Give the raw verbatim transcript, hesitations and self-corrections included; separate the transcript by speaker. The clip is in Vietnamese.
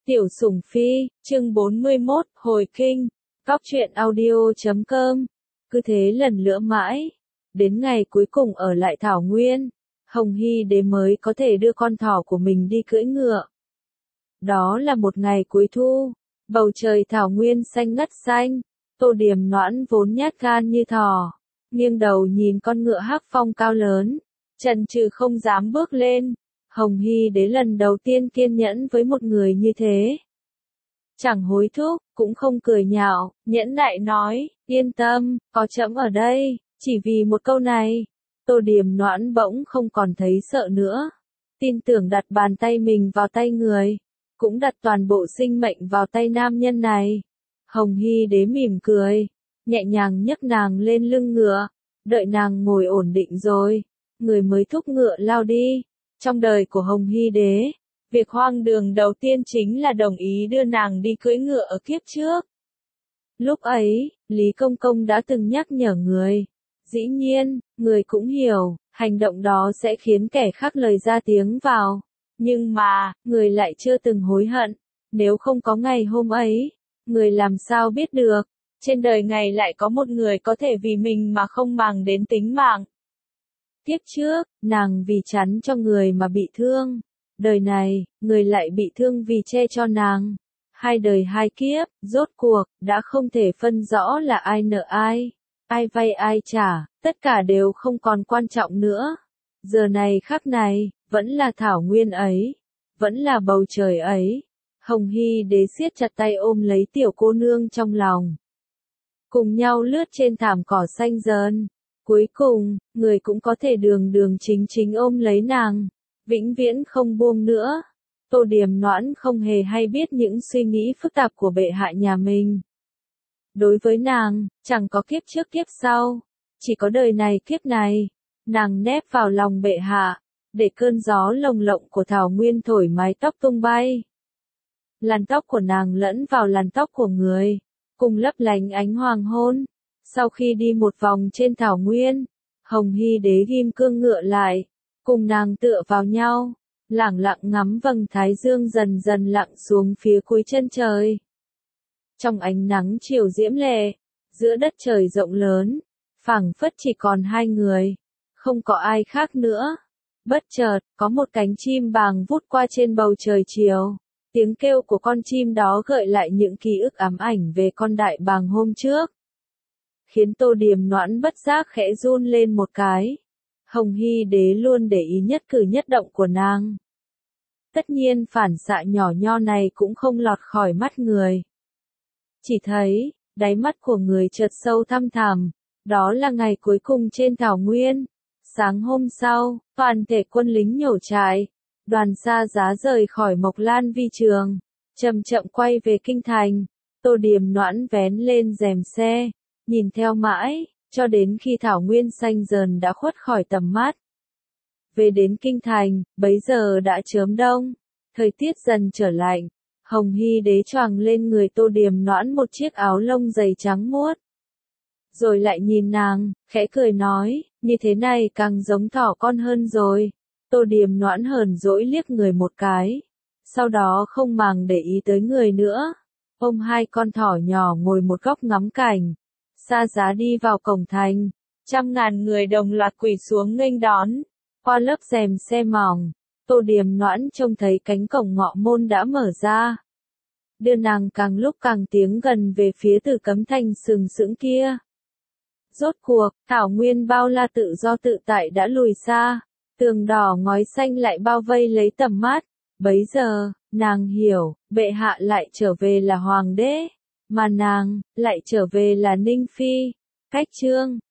Speaker 1: Tiểu Sủng Phi, chương bốn mươi mốt, hồi kinh, Cóc truyện audio chấm com. Cứ thế lần lữa mãi, đến ngày cuối cùng ở lại Thảo Nguyên, Hồng Hy Đế mới có thể đưa con thỏ của mình đi cưỡi ngựa. Đó là một ngày cuối thu, bầu trời Thảo Nguyên xanh ngắt xanh, Tô Điềm Noãn vốn nhát gan như thỏ, nghiêng đầu nhìn con ngựa hắc phong cao lớn, chần chừ không dám bước lên. Hồng Hy Đế lần đầu tiên kiên nhẫn với một người như thế. Chẳng hối thúc, cũng không cười nhạo, nhẫn nại nói, yên tâm, có trẫm ở đây. Chỉ vì một câu này, Tô Điềm Noãn bỗng không còn thấy sợ nữa. Tin tưởng đặt bàn tay mình vào tay người, cũng đặt toàn bộ sinh mệnh vào tay nam nhân này. Hồng Hy Đế mỉm cười, nhẹ nhàng nhấc nàng lên lưng ngựa, đợi nàng ngồi ổn định rồi, người mới thúc ngựa lao đi. Trong đời của Hồng Hy Đế, việc hoang đường đầu tiên chính là đồng ý đưa nàng đi cưỡi ngựa ở kiếp trước. Lúc ấy, Lý Công Công đã từng nhắc nhở người. Dĩ nhiên, người cũng hiểu, hành động đó sẽ khiến kẻ khác lời ra tiếng vào. Nhưng mà, người lại chưa từng hối hận. Nếu không có ngày hôm ấy, người làm sao biết được, trên đời ngày lại có một người có thể vì mình mà không màng đến tính mạng. Kiếp trước, nàng vì chắn cho người mà bị thương. Đời này, người lại bị thương vì che cho nàng. Hai đời hai kiếp, rốt cuộc, đã không thể phân rõ là ai nợ ai. Ai vay ai trả, tất cả đều không còn quan trọng nữa. Giờ này khắc này, vẫn là Thảo Nguyên ấy. Vẫn là bầu trời ấy. Hồng Hy Đế siết chặt tay ôm lấy tiểu cô nương trong lòng. Cùng nhau lướt trên thảm cỏ xanh dần. Cuối cùng, người cũng có thể đường đường chính chính ôm lấy nàng, vĩnh viễn không buông nữa. Tô Điềm Noãn không hề hay biết những suy nghĩ phức tạp của bệ hạ nhà mình. Đối với nàng, chẳng có kiếp trước kiếp sau, chỉ có đời này kiếp này. Nàng nép vào lòng bệ hạ, để cơn gió lồng lộng của Thảo Nguyên thổi mái tóc tung bay. Làn tóc của nàng lẫn vào làn tóc của người, cùng lấp lánh ánh hoàng hôn. Sau khi đi một vòng trên Thảo Nguyên, Hồng Hy Đế ghim cương ngựa lại, cùng nàng tựa vào nhau, lẳng lặng ngắm vầng thái dương dần dần lặn xuống phía cuối chân trời. Trong ánh nắng chiều diễm lệ, giữa đất trời rộng lớn, phảng phất chỉ còn hai người, không có ai khác nữa. Bất chợt, có một cánh chim bàng vút qua trên bầu trời chiều. Tiếng kêu của con chim đó gợi lại những ký ức ám ảnh về con đại bàng hôm trước, khiến Tô Điềm Noãn bất giác khẽ run lên một cái. Hồng Hy Đế luôn để ý nhất cử nhất động của nàng. Tất nhiên phản xạ nhỏ nho này cũng không lọt khỏi mắt người. Chỉ thấy, đáy mắt của người chợt sâu thăm thẳm, đó là ngày cuối cùng trên Thảo Nguyên. Sáng hôm sau, toàn thể quân lính nhổ trại, đoàn xa giá rời khỏi Mộc Lan Vi Trường, chậm chậm quay về kinh thành. Tô Điềm Noãn vén lên rèm xe, nhìn theo mãi, cho đến khi Thảo Nguyên xanh dần đã khuất khỏi tầm mắt. Về đến kinh thành, bấy giờ đã chớm đông, thời tiết dần trở lạnh. Hồng Hy Đế choàng lên người Tô Điềm Noãn một chiếc áo lông dày trắng muốt. Rồi lại nhìn nàng, khẽ cười nói, như thế này càng giống thỏ con hơn rồi. Tô Điềm Noãn hờn dỗi liếc người một cái, sau đó không màng để ý tới người nữa, ôm hai con thỏ nhỏ ngồi một góc ngắm cảnh. Xa giá đi vào cổng thành, trăm ngàn người đồng loạt quỳ xuống nghênh đón. Qua lớp rèm xe mỏng, Tô Điềm Noãn trông thấy cánh cổng ngọ môn đã mở ra, đưa nàng càng lúc càng tiến gần về phía Tử Cấm Thành sừng sững kia. Rốt cuộc, Thảo Nguyên bao la tự do tự tại đã lùi xa, tường đỏ ngói xanh lại bao vây lấy tầm mắt. Bấy giờ, nàng hiểu, bệ hạ lại trở về là hoàng đế, mà nàng lại trở về là Ninh Phi. Cách chương